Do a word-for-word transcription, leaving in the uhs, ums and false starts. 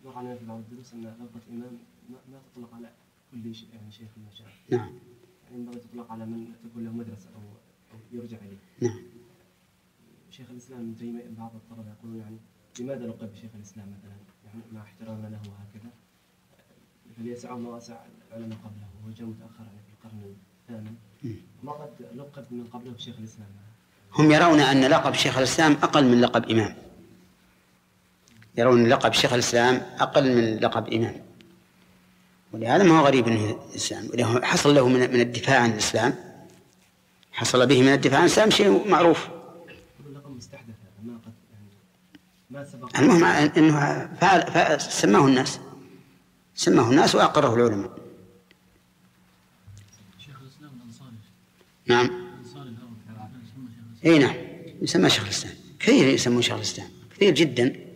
مر علينا في بعض الدروس أن لفظة إمام ما تطلق على كل شيء يعني شيخ من المشايخ. نعم. يعني ينبغي تطلق على من تكون له مدرسة أو أو يرجع إليه. نعم. شيخ الإسلام ابن تيمية بعض الطلبة يقولون يعني لماذا لقب بشيخ الإسلام مثلا يعني مع احترامنا له وهكذا فليسعه ما وسع العلماء قبله وهو جاء متأخر يعني في القرن الثامن ما قد لقب من قبله بشيخ الإسلام. هم يرون أن لقب شيخ الإسلام أقل من لقب إمام، يرون لقب شيخ الإسلام أقل من لقب إمام، ولهذا ما هو غريب أنه الإسلام حصل له من الدفاع عن الإسلام، حصل به من الدفاع عن الإسلام شيء معروف. اللقب مستحدث ما قد يعني ما سبق. المهم أنه فعل فعل سماه الناس سماه الناس وأقره العلماء. شيخ الإسلام الأنصاري. نعم. اي نعم يسمى شيخ الاسلام، كثير يسمون شيخ الاسلام كثير جدا.